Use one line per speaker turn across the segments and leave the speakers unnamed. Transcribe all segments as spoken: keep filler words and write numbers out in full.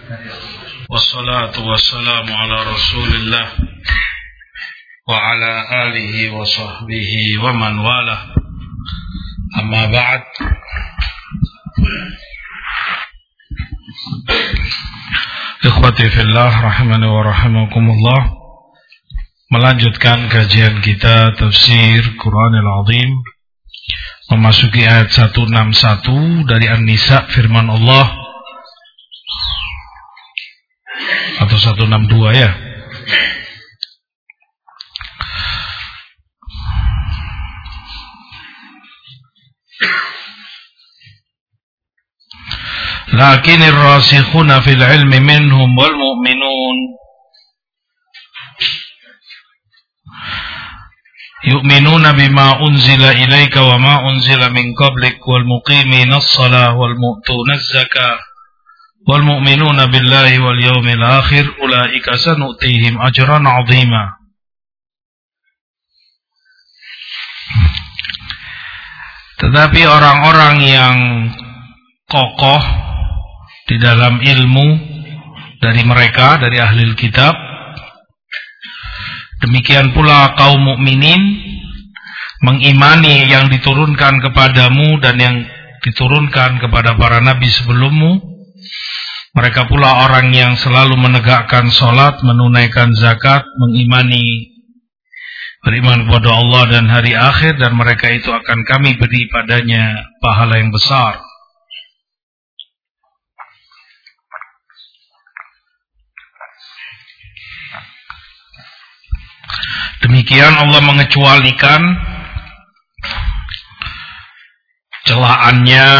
Wassalatu wassalamu ala Rasulillah wa ala alihi wa sahbihi wa man wala. Amma ba'd. Ikhwati fillah rahimani wa rahimakumullah. Melanjutkan kajian kita tafsir Quranil Azim, memasuki ayat seratus enam puluh satu dari An-Nisa, firman Allah, atau seratus enam puluh dua ya. Lakinir rasikhuna fil ilmi minhum wal mu'minun yu'minuna bima unzila ilaika wa ma unzila min qablik wal muqimina as-salah wal mu'tuna az-zakah wal mu'minuna billahi wal yawmil akhir ulaika sanu'tihim ajran 'azima. Tetapi orang-orang yang kokoh di dalam ilmu dari mereka, dari ahli kitab, demikian pula kaum mukminin, mengimani yang diturunkan kepadamu dan yang diturunkan kepada para nabi sebelummu. Mereka pula orang yang selalu menegakkan sholat, menunaikan zakat, mengimani, beriman kepada Allah dan hari akhir, dan mereka itu akan kami beri padanya pahala yang besar. Demikian Allah mengecualikan celaannya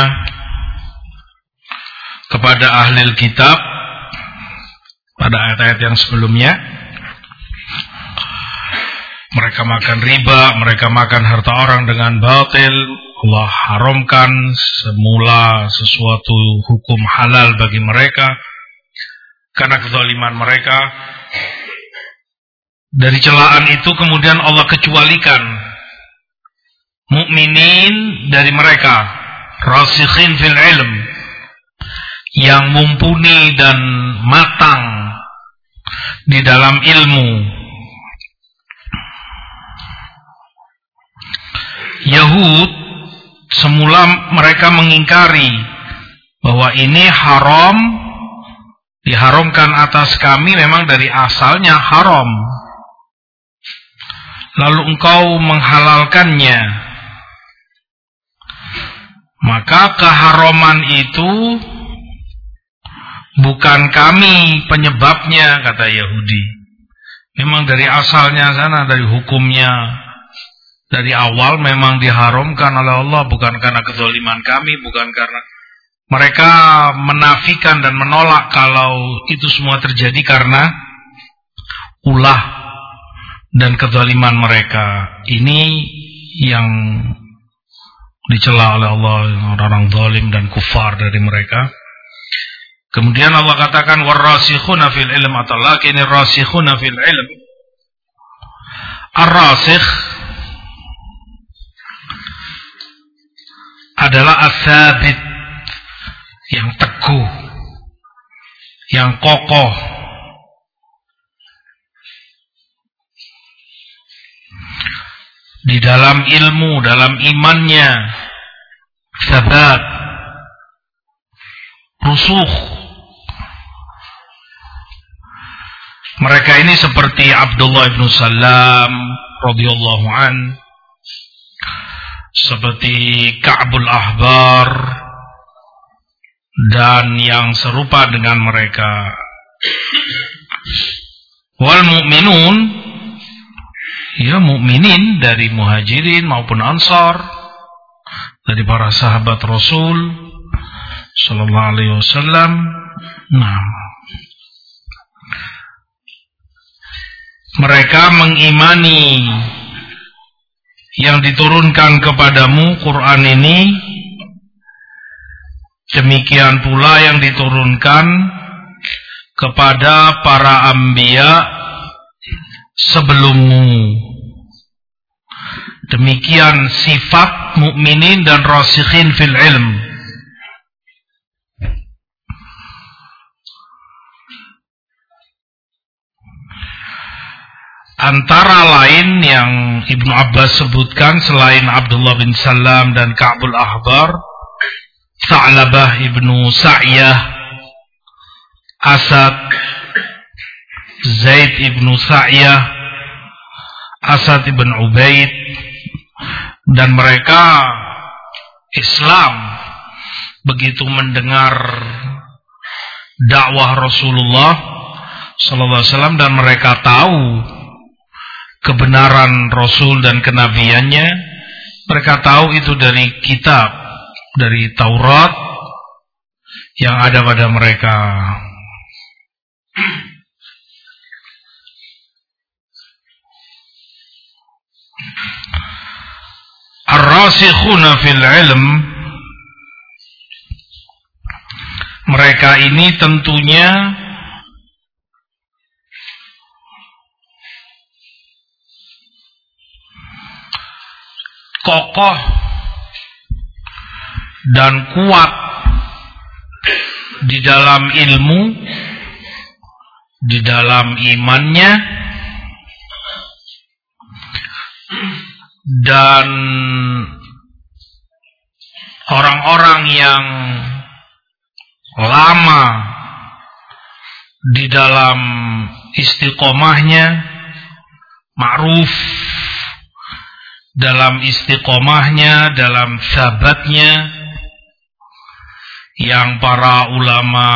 kepada ahli kitab pada ayat-ayat yang sebelumnya. Mereka makan riba, mereka makan harta orang dengan batil. Allah haramkan semula sesuatu hukum halal bagi mereka karena kezaliman mereka. Dari celaan itu kemudian Allah kecualikan mukminin dari mereka, rasikhin fil ilm, yang mumpuni dan matang di dalam ilmu. Yahud semula mereka mengingkari bahwa ini haram, diharamkan atas kami, memang dari asalnya haram. Lalu engkau menghalalkannya, maka keharaman itu bukan kami penyebabnya, kata Yahudi. Memang dari asalnya sana, dari hukumnya, dari awal memang diharamkan oleh Allah, bukan karena kezaliman kami, bukan karena mereka menafikan dan menolak kalau itu semua terjadi karena ulah dan kezaliman mereka. Ini yang dicela oleh Allah, orang-orang zalim dan kufar dari mereka. Kemudian Allah katakan warasikhuna fil ilm, atau lakinir rasikhuna fil ilm. Ar-rasikh adalah as-sabit, yang teguh, yang kokoh di dalam ilmu, dalam imannya, sabat, rusukh. Mereka ini seperti Abdullah bin Salam radhiyallahu an, seperti Ka'bul Ahbar, dan yang serupa dengan mereka. Wal mu'minun, ya mukminin dari muhajirin maupun ansar, dari para sahabat Rasul sallallahu alaihi wasallam. Nah, mereka mengimani yang diturunkan kepadamu, Quran ini, demikian pula yang diturunkan kepada para anbiya sebelummu. Demikian sifat mukminin dan rasikhin fil ilm. antara lain yang Ibnu Abbas sebutkan selain Abdullah bin Salam dan Ka'bul Ahbar, Tha'labah ibnu Sa'yah, Asad, Zaid ibnu Sa'yah, Asad ibn Ubaid, dan mereka Islam begitu mendengar dakwah Rasulullah sallallahu alaihi wasallam dan mereka tahu kebenaran Rasul dan kenabiannya. Mereka tahu itu dari kitab, dari Taurat yang ada pada mereka. Ar-rasikhuna fil ilm, mereka ini tentunya kokoh dan kuat di dalam ilmu, di dalam imannya, dan orang-orang yang lama di dalam istiqomahnya, ma'ruf dalam istiqomahnya, dalam sabatnya, yang para ulama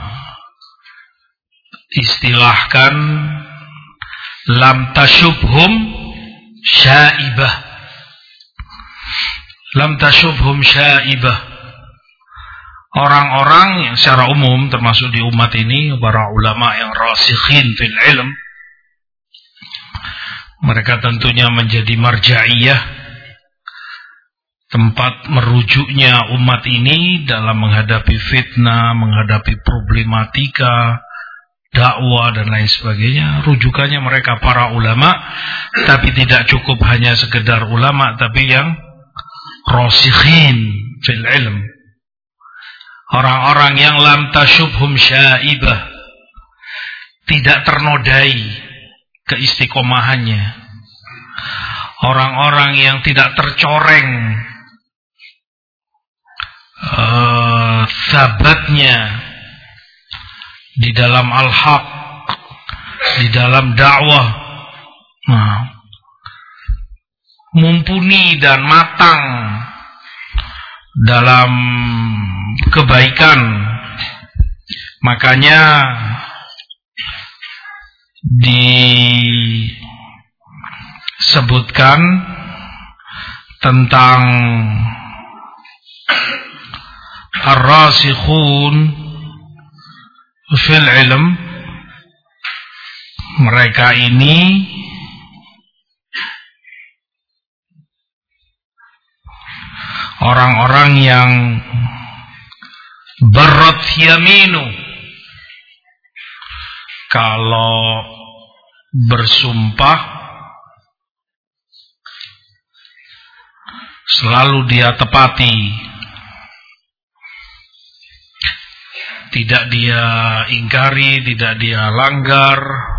istilahkan lam tashubhum syaibah, lam tashubhum syaibah. Orang-orang yang secara umum termasuk di umat ini, para ulama yang rasikhin fil ilm, mereka tentunya menjadi marja'iyah, tempat merujuknya umat ini dalam menghadapi fitnah, menghadapi problematika, dakwah dan lain sebagainya. Rujukannya mereka para ulama, tapi tidak cukup hanya sekedar ulama, tapi yang rasikhin fil ilm. Orang-orang yang lam tashubhum syaibah, tidak ternodai keistiqomahannya. Orang-orang yang tidak tercoreng uh, sabatnya di dalam al-haq, di dalam dakwah, nah, mumpuni dan matang dalam kebaikan. Makanya disebutkan tentang ar-rasikhun fil ilm, mereka ini orang-orang yang barrat yaminu, kalau bersumpah selalu dia tepati, tidak dia ingkari, tidak dia langgar.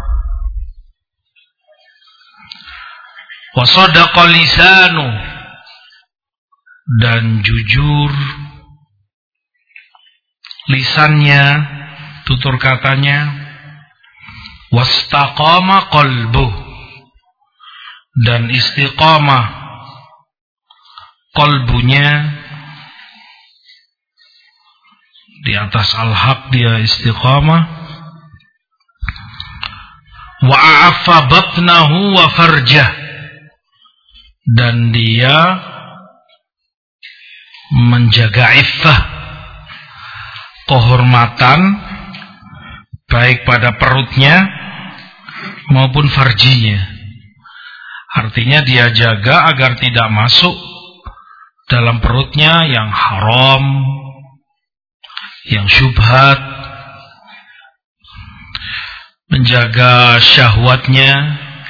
Wa sadaqa lisanu, dan jujur lisannya, tutur katanya. Wastaqama qalbuh, dan istiqamah qalbunya, di atas al-haq dia istiqamah. Wa a'affa batnahu wa farjah, dan dia menjaga iffah, kehormatan, baik pada perutnya maupun farjinya. Artinya dia jaga agar tidak masuk dalam perutnya yang haram, yang syubhat, menjaga syahwatnya,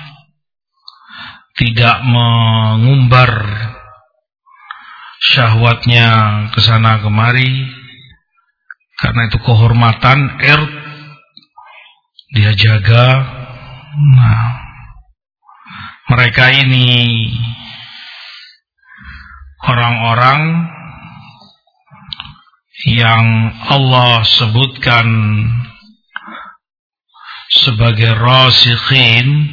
tidak mengumbar syahwatnya ke sana kemari, karena itu kehormatan, ird dia jaga. Nah, Mereka ini orang-orang yang Allah sebutkan sebagai rasikhin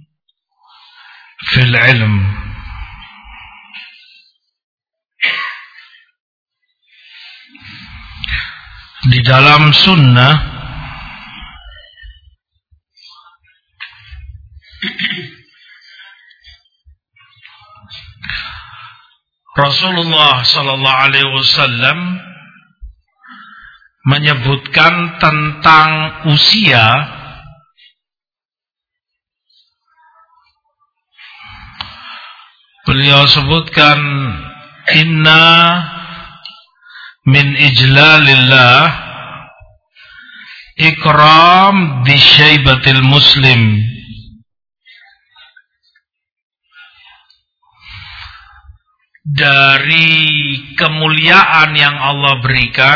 fil ilm. Di dalam sunnah Rasulullah sallallahu alaihi wasallam menyebutkan tentang usia beliau sebutkan inna min ijlalillah ikram di syaibatil muslim. Dari kemuliaan yang Allah berikan,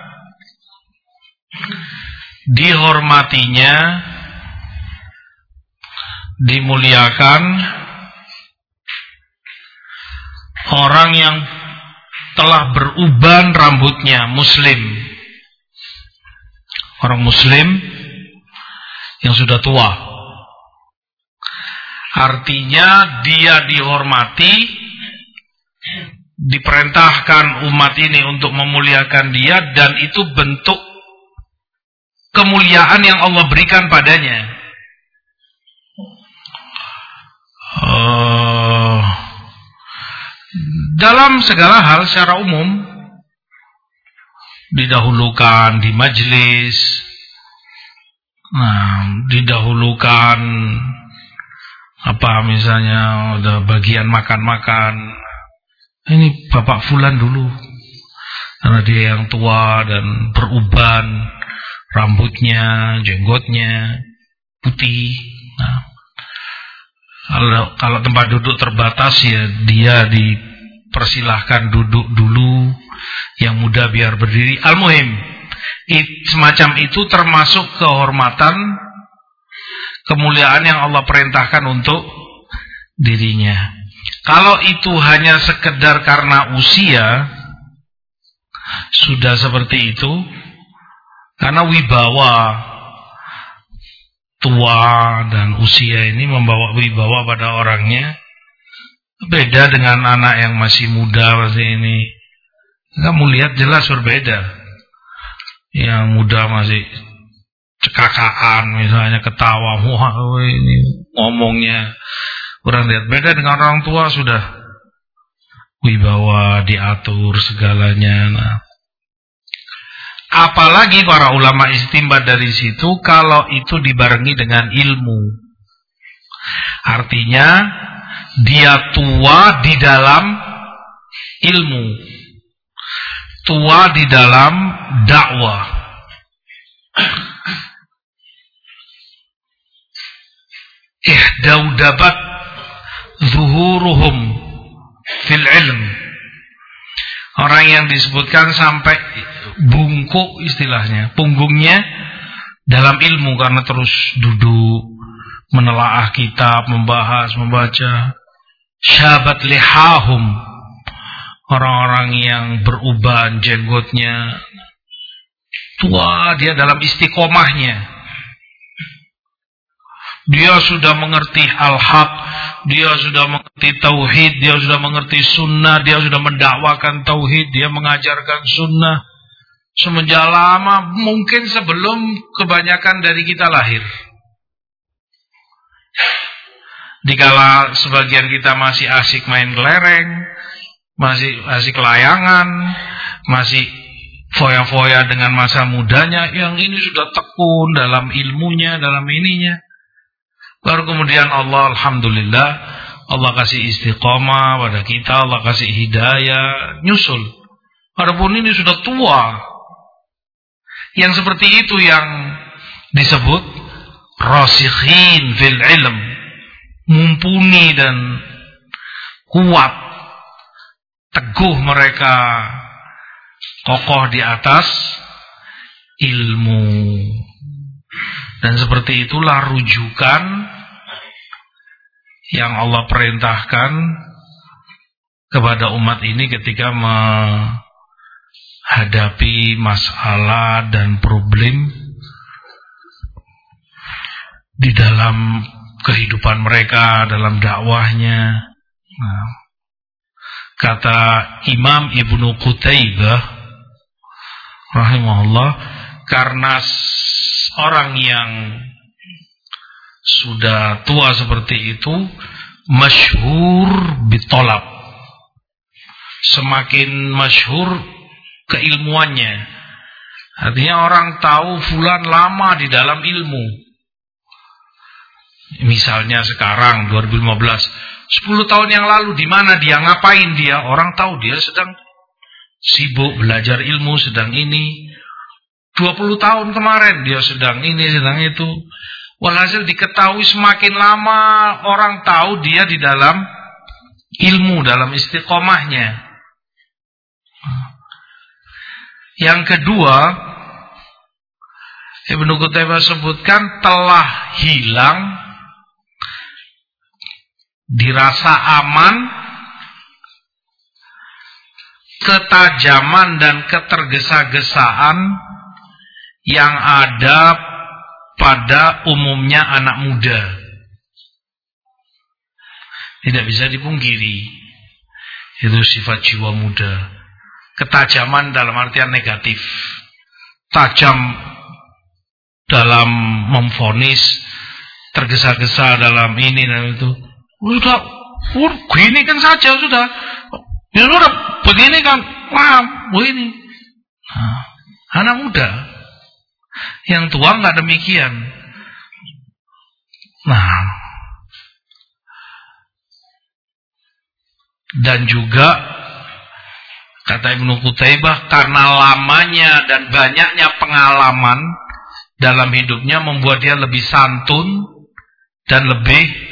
dihormatinya, dimuliakan orang yang telah beruban rambutnya, muslim. Orang muslim yang sudah tua. Artinya dia dihormati, diperintahkan umat ini untuk memuliakan dia, dan itu bentuk kemuliaan yang Allah berikan padanya. Uh, dalam segala hal secara umum, didahulukan di majelis, nah, didahulukan apa misalnya udah bagian makan-makan. Ini Bapak Fulan dulu, karena dia yang tua dan beruban, rambutnya, jenggotnya putih. Nah, kalau, kalau tempat duduk terbatas ya dia dipersilahkan duduk dulu, yang muda biar berdiri. Al-muhim, it, semacam itu termasuk kehormatan, kemuliaan yang Allah perintahkan untuk dirinya. Kalau itu hanya sekedar karena usia, sudah seperti itu, karena wibawa tua dan usia ini membawa wibawa pada orangnya. Beda dengan anak yang masih muda masih ini. Kamu lihat jelas berbeda. Yang muda masih cekakaan, misalnya ketawa, wah ini ngomongnya. Orang lihat beda dengan orang tua, sudah wibawa, diatur segalanya. Nah, apalagi para ulama istinbat dari situ kalau itu dibarengi dengan ilmu. Artinya dia tua di dalam ilmu, tua di dalam dakwah. Ihdaudabat zuhuruhum fil ilm. Orang yang disebutkan sampai bungkuk istilahnya, punggungnya dalam ilmu karena terus duduk menelaah kitab, membahas, membaca. Syabat lihahum, orang-orang yang beruban jenggotnya, tua dia dalam istiqomahnya. Dia sudah mengerti al-haq, dia sudah mengerti tauhid, dia sudah mengerti sunnah, dia sudah mendakwakan tauhid, dia mengajarkan sunnah semenjak lama, mungkin sebelum kebanyakan dari kita lahir. Dikala sebagian kita masih asik main kelereng, masih asik layangan, masih foya-foya dengan masa mudanya, yang ini sudah tekun dalam ilmunya, dalam ininya. Baru kemudian Allah, alhamdulillah, Allah kasih istiqomah pada kita, Allah kasih hidayah, nyusul. Adapun ini sudah tua. Yang seperti itu yang disebut rasikhin fil ilm, mumpuni dan kuat, teguh mereka, kokoh di atas ilmu. Dan seperti itulah rujukan yang Allah perintahkan kepada umat ini ketika menghadapi masalah dan problem di dalam kehidupan mereka, dalam dakwahnya. Nah, kata Imam Ibnu Qutaibah rahimahullah, karena orang yang sudah tua seperti itu masyhur bitolab, semakin masyhur keilmuannya. Artinya orang tahu fulan lama di dalam ilmu. Misalnya sekarang dua ribu lima belas, sepuluh tahun yang lalu di mana dia, ngapain dia, orang tahu dia sedang sibuk belajar ilmu, sedang ini. dua puluh tahun kemarin dia sedang ini, sedang itu. Walhasil diketahui semakin lama orang tahu dia di dalam ilmu, dalam istiqomahnya. Yang kedua, Ibnu Qutaibah sebutkan telah hilang dirasa aman ketajaman dan ketergesa-gesaan yang ada pada umumnya anak muda. Tidak bisa dipungkiri, itu sifat jiwa muda. Ketajaman dalam artian negatif, tajam dalam memvonis, tergesa-gesa dalam ini dan itu. Udah, udah gini kan saja sudah. Ya sudah begini kan, wah begini. Nah, anak muda, yang tua nggak demikian. Nah, dan juga kata Ibnu Qutaibah, karena lamanya dan banyaknya pengalaman dalam hidupnya membuat dia lebih santun dan lebih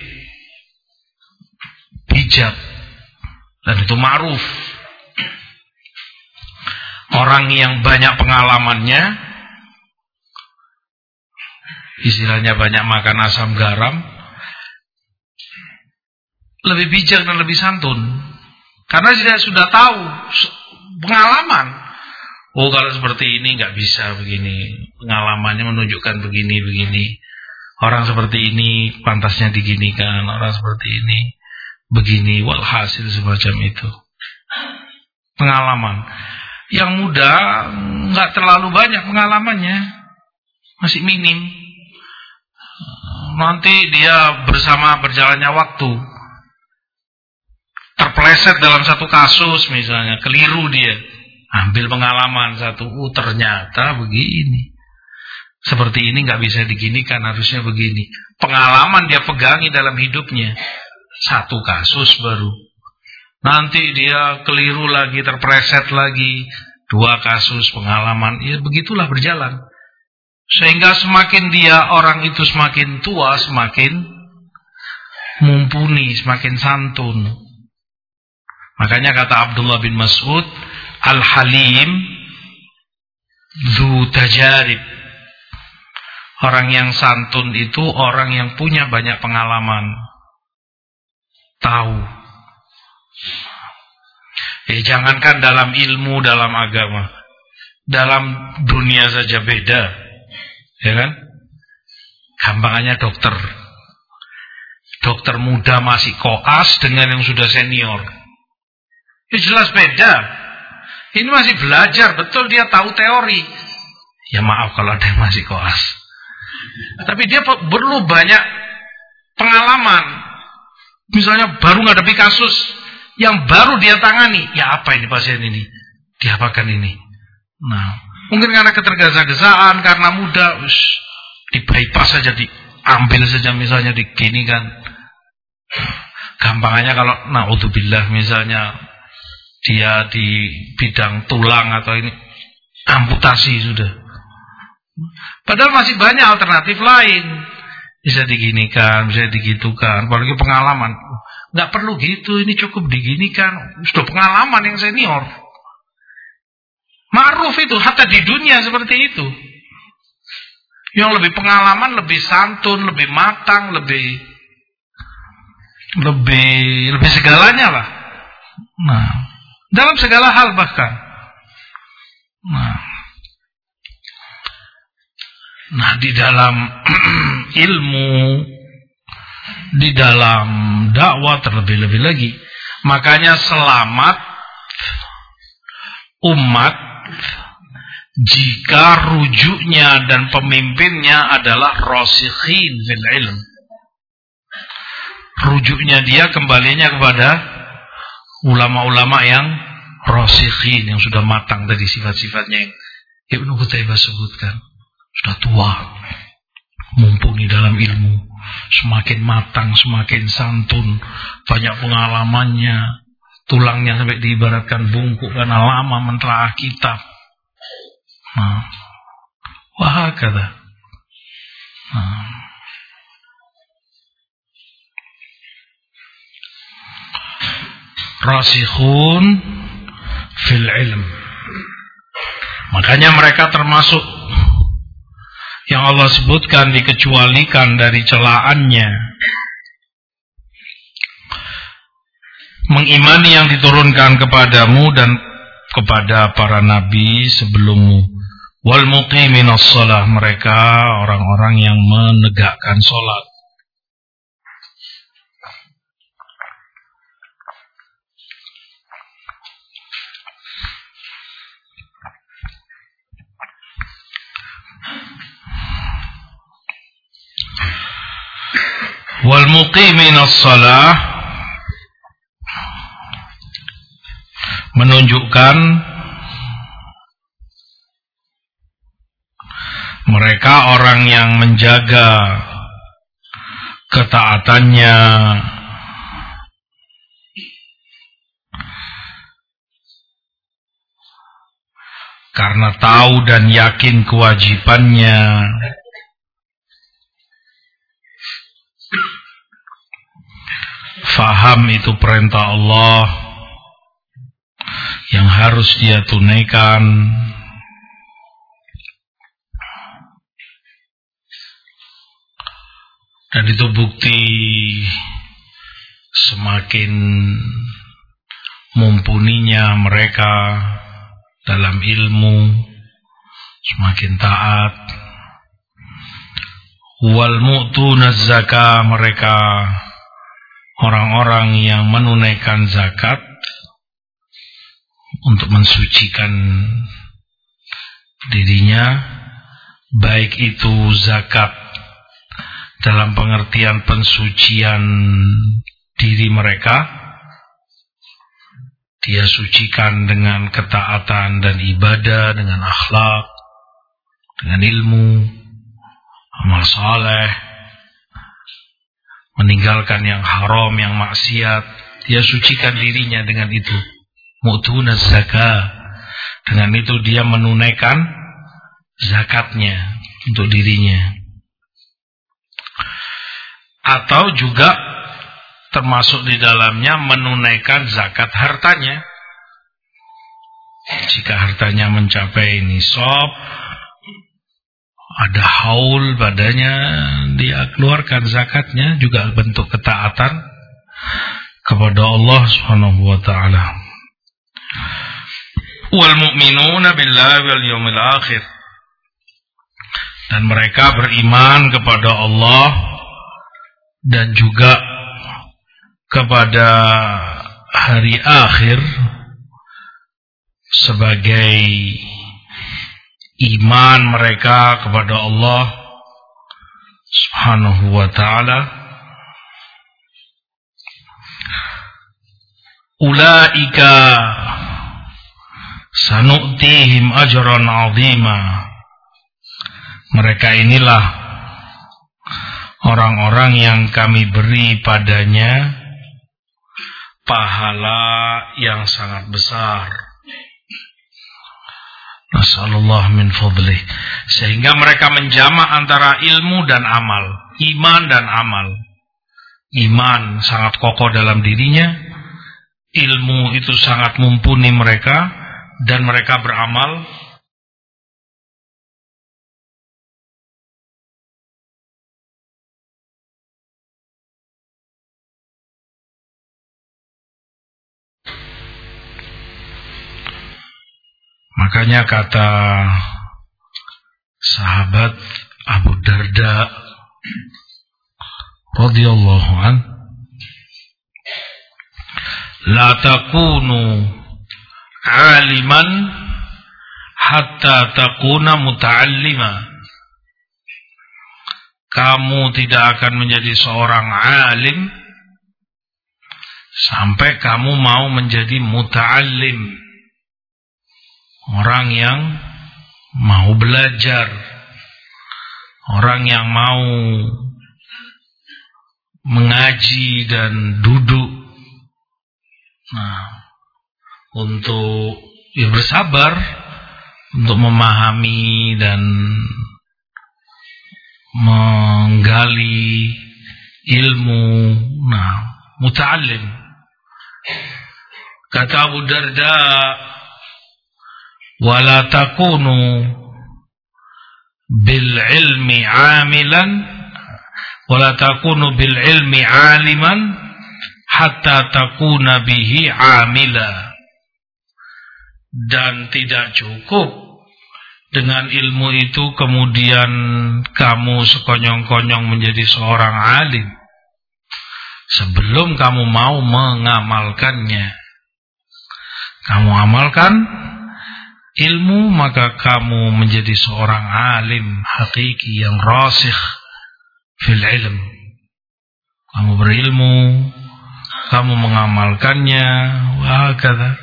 bijak, dan itu ma'ruf. Orang yang banyak pengalamannya, istilahnya banyak makan asam garam, lebih bijak dan lebih santun, karena dia sudah tahu pengalaman. Oh, kalau seperti ini nggak bisa begini, pengalamannya menunjukkan begini begini. Orang seperti ini pantasnya diginikan, orang seperti ini begini, walhasil semacam itu. Pengalaman. Yang muda nggak terlalu banyak pengalamannya, masih minim. Nanti dia bersama berjalannya waktu terpeleset dalam satu kasus misalnya, keliru dia, ambil pengalaman satu, oh ternyata begini, seperti ini nggak bisa diginikan, harusnya begini. Pengalaman dia pegangi dalam hidupnya. Satu kasus baru, nanti dia keliru lagi, terpreset lagi, dua kasus pengalaman. Ya begitulah berjalan, sehingga semakin dia orang itu semakin tua, semakin mumpuni, semakin santun. Makanya kata Abdullah bin Mas'ud, Al-Halim dzu tajarib. Orang yang santun itu orang yang punya banyak pengalaman, tahu. Eh, jangankan dalam ilmu, dalam agama, dalam dunia saja beda, ya kan? Gampangannya dokter, dokter muda masih koas dengan yang sudah senior, ya jelas beda. Ini masih belajar, betul dia tahu teori. Ya maaf kalau ada yang masih koas, tapi dia perlu banyak pengalaman. Misalnya baru ngadepi kasus yang baru dia tangani, ya apa ini pasien ini, diapakan ini. Nah, mungkin karena ketergesa-gesaan, karena muda, ush, di bypass saja, diambil saja misalnya, diginikan. Gampangannya kalau naudzubillah misalnya dia di bidang tulang atau ini, amputasi sudah. Padahal masih banyak alternatif lain. Bisa diginikan, bisa digitukan, apalagi pengalaman. Nggak perlu gitu, ini cukup diginikan. Sudah pengalaman yang senior. Ma'ruf itu, hatta di dunia seperti itu. Yang lebih pengalaman, lebih santun, lebih matang, lebih lebih lebih segalanya lah. Nah, dalam segala hal bahkan. Nah, nah di dalam ilmu, di dalam dakwah terlebih-lebih lagi. Makanya selamat umat jika rujuknya dan pemimpinnya adalah rasikhin fil ilm. Rujuknya dia kembalinya kepada ulama-ulama yang rasikhin, yang sudah matang tadi sifat-sifatnya yang Ibnu Qutaibah sebutkan. Sudah tua, mumpuni dalam ilmu, semakin matang, semakin santun, banyak pengalamannya, tulangnya sampai diibaratkan bungkuk karena lama mentelaah kitab. Nah, wahakadha. Nah. Rasikhun fil ilm. Makanya mereka termasuk yang Allah sebutkan dikecualikan dari celaannya. Mengimani yang diturunkan kepadamu dan kepada para nabi sebelummu. Wal muqiminas shalah, mereka orang-orang yang menegakkan salat. Wal muqiminas shalah menunjukkan mereka orang yang menjaga ketaatannya karena tahu dan yakin kewajibannya. Faham itu perintah Allah yang harus dia tunaikan. Dan itu bukti semakin mumpuninya mereka dalam ilmu, semakin taat. Wal mu'tuna zakah, mereka orang-orang yang menunaikan zakat untuk mensucikan dirinya, baik itu zakat dalam pengertian pensucian diri mereka, dia sucikan dengan ketaatan dan ibadah, dengan akhlak, dengan ilmu, amal saleh, meninggalkan yang haram, yang maksiat, dia sucikan dirinya dengan itu. Mu'tuna zakah, dengan itu dia menunaikan zakatnya untuk dirinya. Atau juga termasuk di dalamnya menunaikan zakat hartanya. Jika hartanya mencapai nisab, ada haul padanya, dia keluarkan zakatnya, juga bentuk ketaatan kepada Allah Subhanahu wa taala. Wal mu'minuna billahi wal yawmil akhir, dan mereka beriman kepada Allah dan juga kepada hari akhir sebagai iman mereka kepada Allah Subhanahu wa ta'ala. Ulaika sanu'tihim ajran 'azima, mereka inilah orang-orang yang kami beri padanya pahala yang sangat besar. Nasallallahu min fadlih. Sehingga mereka menjamak antara ilmu dan amal, iman dan amal. Iman sangat kokoh dalam dirinya, ilmu itu sangat mumpuni mereka, dan mereka beramal Makanya kata sahabat Abu Darda radhiyallahu an, la takunu aliman hatta takuna muta'allima. Kamu tidak akan menjadi seorang alim sampai kamu mau menjadi muta'allim, orang yang mau belajar, orang yang mau mengaji dan duduk. Nah, untuk ya bersabar untuk memahami dan menggali ilmu. Nah, muta'allim. Kata Abu Darda, wala takunu bil ilmi amilan wala takunu bil ilmi aliman hatta takuna bihi amila. Dan tidak cukup dengan ilmu itu kemudian kamu sekonyong-konyong menjadi seorang alim sebelum kamu mau mengamalkannya. Kamu amalkan ilmu, maka kamu menjadi seorang alim hakiki yang rasikh fil ilm. Kamu berilmu, kamu mengamalkannya, wa hakadha.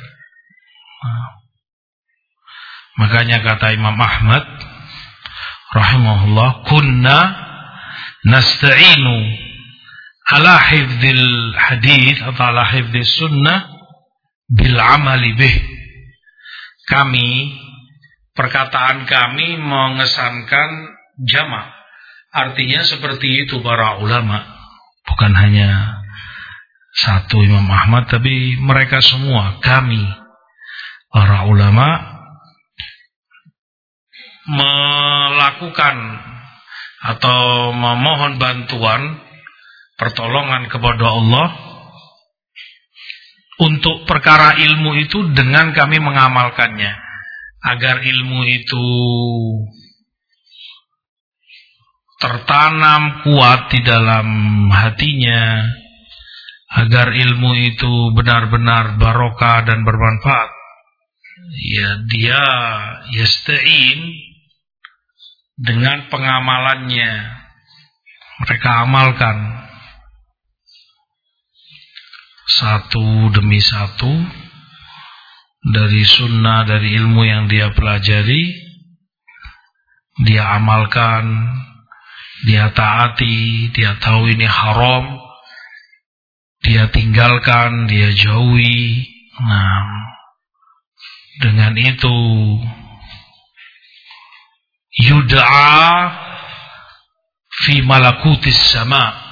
Makanya kata Imam Ahmad rahimahullah, kunna nasta'inu ala hifdzil hadits atau ala hifdzis sunnah bil amali bih. Kami, perkataan kami mengesankan jamak. Artinya seperti itu para ulama. Bukan hanya satu Imam Ahmad, tapi mereka semua, kami para ulama melakukan atau memohon bantuan pertolongan kepada Allah untuk perkara ilmu itu dengan kami mengamalkannya, agar ilmu itu tertanam kuat di dalam hatinya, agar ilmu itu benar-benar barokah dan bermanfaat. Ya, dia yasta'in dengan pengamalannya, mereka amalkan satu demi satu dari sunnah, dari ilmu yang dia pelajari, dia amalkan, dia taati, dia tahu ini haram, dia tinggalkan, dia jauhi. Nah, dengan itu yud'a fi malakutis sama,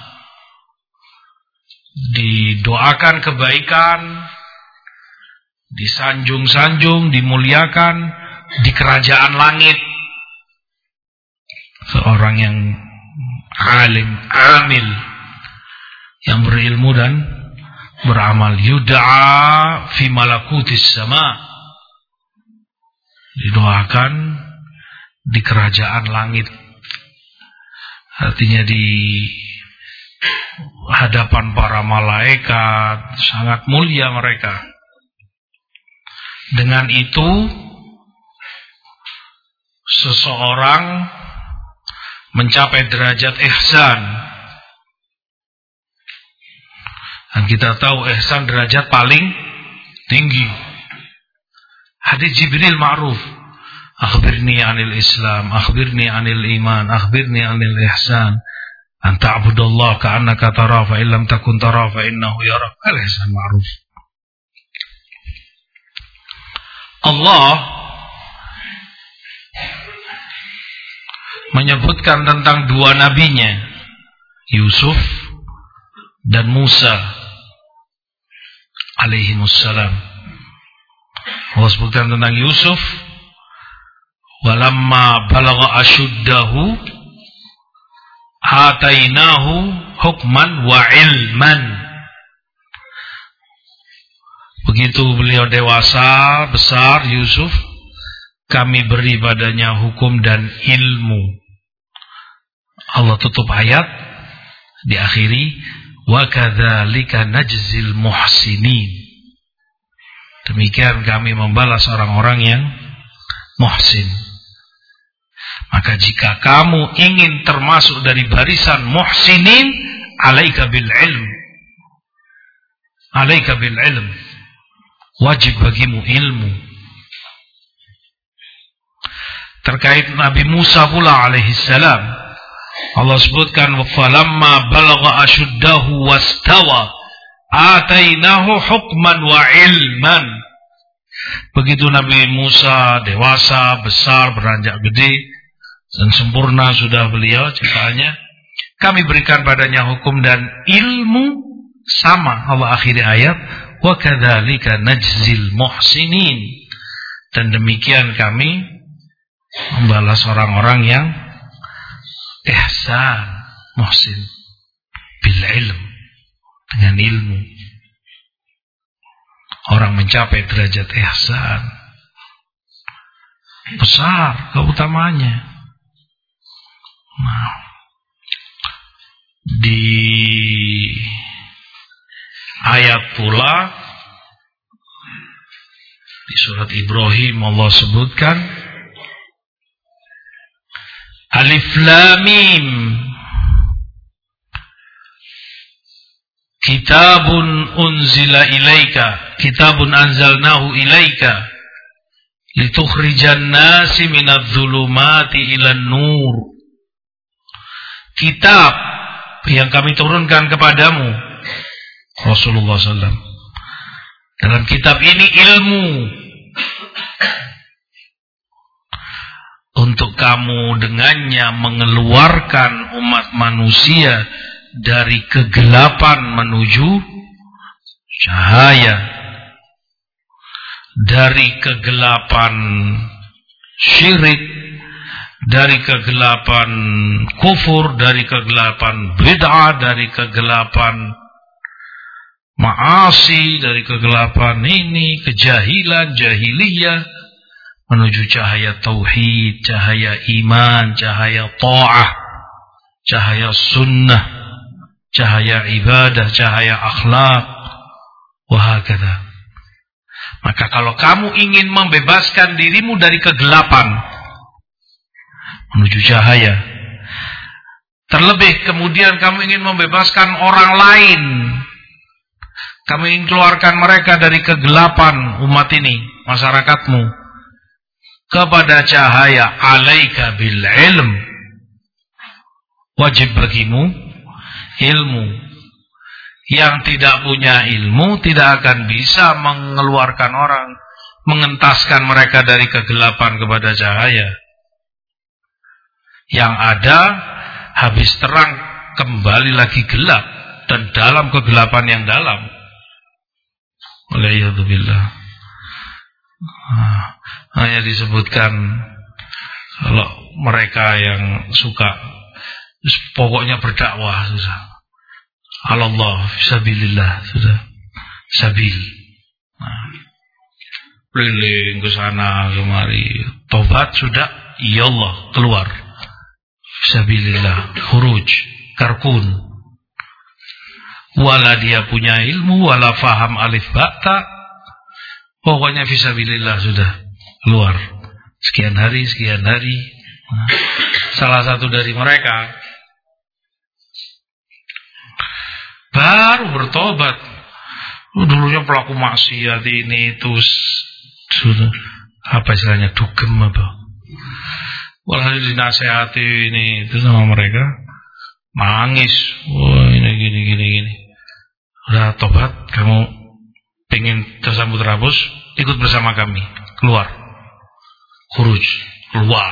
didoakan kebaikan, disanjung-sanjung, dimuliakan di kerajaan langit. Seorang yang alim, amil, yang berilmu dan beramal, yud'a fi malakutis sama, didoakan di kerajaan langit. Artinya di hadapan para malaikat, sangat mulia mereka. Dengan itu seseorang mencapai derajat ihsan. Dan kita tahu ihsan derajat paling tinggi. Hadis Jibril ma'ruf, akhbirni anil Islam, akhbirni anil iman, akhbirni anil ihsan, an ta'budallah ka'annaka tara fa illam takun tara fa innahu yarak. Al-ihsan ma'ruf. Allah menyebutkan tentang dua nabinya, Yusuf dan Musa alaihimussalam. Allah sebutkan tentang Yusuf, walamma balagha ashuddahu atainahu hukman wa ilman. Begitu beliau dewasa besar, Yusuf, kami beri padanya hukum dan ilmu. Allah tutup ayat, diakhiri, wa kadzalika najzil muhsinin. Demikian kami membalas orang-orang yang muhsin. Maka jika kamu ingin termasuk dari barisan muhsinin, alaika bil ilm. Alaika bil ilm. Wajib bagimu ilmu. Terkait Nabi Musa pula alaihi salam, Allah sebutkan, falamma balagha ashuddahu wastawa atainahu hukman wa ilman. Begitu Nabi Musa dewasa, besar, beranjak gede dan sempurna sudah beliau ciptaannya, kami berikan padanya hukum dan ilmu. Sama Allah akhiri ayat, wa kadzalika najzil muhsinin. Dan demikian kami membalas orang-orang yang ihsan, muhsin, bil ilm, dengan ilmu. Orang mencapai derajat ihsan, besar keutamaannya. Nah, di ayat pula di surat Ibrahim Allah sebutkan, Alif Lam Mim, Kitabun unzila ilaika, Kitabun anzalnahu ilaika, litukhrijan nasi minadz zulumati ilan nur. Kitab yang kami turunkan kepadamu, Rasulullah sallallahu alaihi wasallam. Dalam kitab ini ilmu, untuk kamu dengannya mengeluarkan umat manusia dari kegelapan menuju cahaya, dari kegelapan syirik, dari kegelapan kufur, dari kegelapan bid'ah, dari kegelapan ma'asi, dari kegelapan ini, kejahilan, jahiliyah, menuju cahaya tauhid, cahaya iman, cahaya ta'ah, cahaya sunnah, cahaya ibadah, cahaya akhlak, wahakadha. Maka kalau kamu ingin membebaskan dirimu dari kegelapan menuju cahaya, terlebih kemudian kamu ingin membebaskan orang lain, kamu ingin keluarkan mereka dari kegelapan umat ini, masyarakatmu, kepada cahaya, alaika bil ilm, wajib bagimu ilmu. Yang tidak punya ilmu tidak akan bisa mengeluarkan orang, mengentaskan mereka dari kegelapan kepada cahaya. Yang ada habis terang kembali lagi gelap, dan dalam kegelapan yang dalam. Waliyadzubillah. Hanya disebutkan kalau mereka yang suka pokoknya berdakwah susah, Allah fisabilillah, sudah sabil, nah, keliling ke sana kemari, tobat sudah, ya Allah, keluar fisabilillah, khuruj, karkun, wala dia punya ilmu, wala faham alif ba'ta, pokoknya fisabilillah sudah keluar, sekian hari, sekian hari. Nah, salah satu dari mereka baru bertobat, dulunya pelaku maksiat ini itu sudah apa istilahnya, dugem apa, walhasil dinasehati ini itu sama mereka, nangis, wah ini gini gini gini, udah tobat, kamu pengen tersambut rabus, ikut bersama kami, keluar, khuruj, keluar,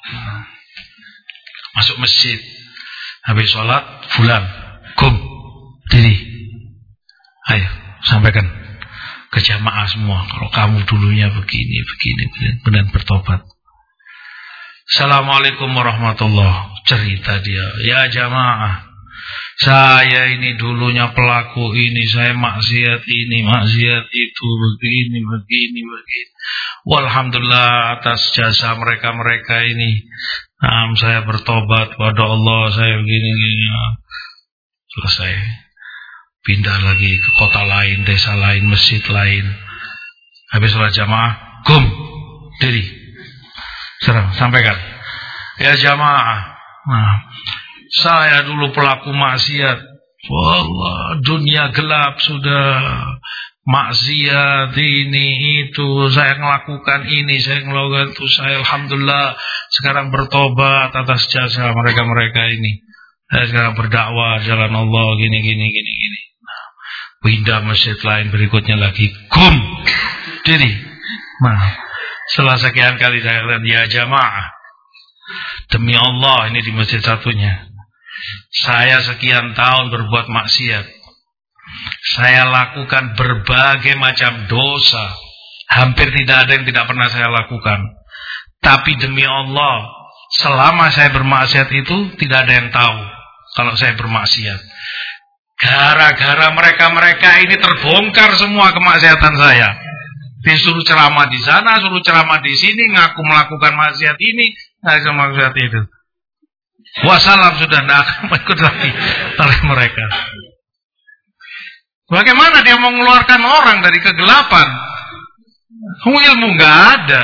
masuk masjid, habis sholat, fulan, kum, diri, ayo sampaikan ke jamaah semua kalau kamu dulunya begini begini benar bertobat. Assalamualaikum warahmatullahi, cerita dia, ya jamaah, Saya ini dulunya pelaku ini, saya maksiat ini, maksiat itu, begini, begini, begini. Walhamdulillah atas jasa mereka-mereka ini. Nah, saya bertobat kepada Allah, saya begini, begini. Selesai. Pindah lagi ke kota lain, desa lain, masjid lain. Habis sholat jamaah, gum, diri. Serang, sampaikan. Ya jamaah. Nah, saya dulu pelaku maksiat. Wallah, dunia gelap sudah. Maksiat ini itu, saya melakukan ini, saya melakukan itu, saya alhamdulillah sekarang bertobat atas jasa mereka-mereka ini. Saya sekarang berdakwah jalan Allah gini gini gini gini. Nah, pindah masjid lain berikutnya lagi, kum diri. Nah, setelah sekian kali saya katakan, ya jamaah, demi Allah ini di masjid satunya, saya sekian tahun berbuat maksiat. Saya lakukan berbagai macam dosa. Hampir tidak ada yang tidak pernah saya lakukan. Tapi demi Allah, selama saya bermaksiat itu tidak ada yang tahu kalau saya bermaksiat. Gara-gara mereka-mereka ini terbongkar semua kemaksiatan saya. Disuruh ceramah di sana, suruh ceramah di sini, ngaku melakukan maksiat ini, ngaku maksiat itu. Wassalam, sudah tidak akan ikut lagi oleh mereka. Bagaimana dia mau mengeluarkan orang dari kegelapan? Ilmu nggak ada.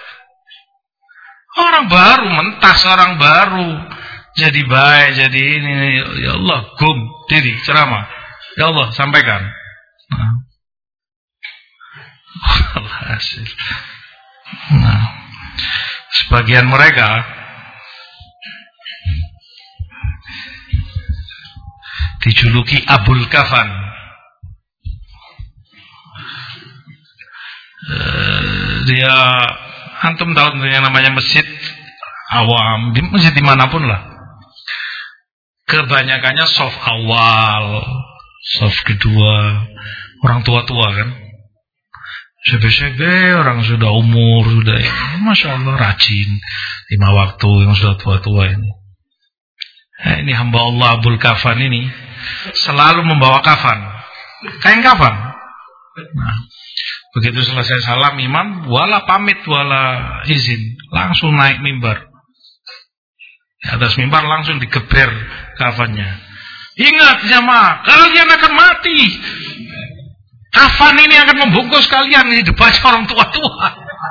Orang baru mentas, orang baru jadi baik, jadi ini. Ya Allah, gum diri ceramah. Ya Allah, sampaikan. Nah, nah, sebagian mereka dijuluki Abul Kafan. Uh, dia antum tahu yang namanya masjid awam, di masjid dimanapun lah, kebanyakannya soft awal, soft kedua, orang tua-tua kan, sebe-sebe, orang sudah umur, sudah ini, masya Allah rajin lima waktu yang sudah tua-tua ini. Nah, ini hamba Allah Abul Kafan ini selalu membawa kafan, kain kafan. Nah, begitu selesai salam imam, wala pamit wala izin, langsung naik mimbar. Di atas mimbar langsung digeber kafannya. Ingat jamaah, kalian akan mati. Kafan ini akan membungkus kalian, ini dibaca orang tua-tua.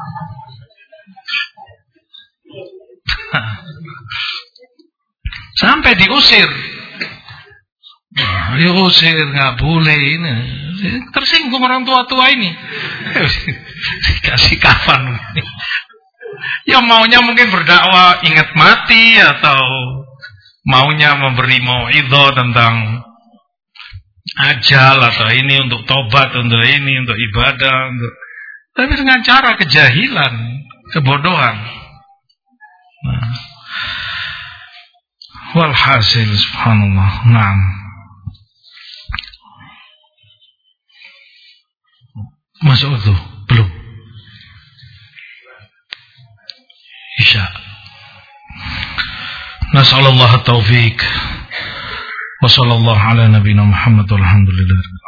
Sampai diusir. Nah, diusir, nggak boleh ini. Tersinggung orang tua-tua ini. Dikasih kafan. Ya maunya mungkin berdakwah ingat mati, atau maunya memberi mauidhah tentang ajal, atau ini untuk tobat, untuk ini, untuk ibadah, untuk... tapi dengan cara kejahilan, kebodohan. Nah. Walhasil subhanallah. Nah. Masuk itu belum? Isya. Nas'alullah at-taufiq. Wa sallallahu ala nabiyina Muhammad walhamdulillah.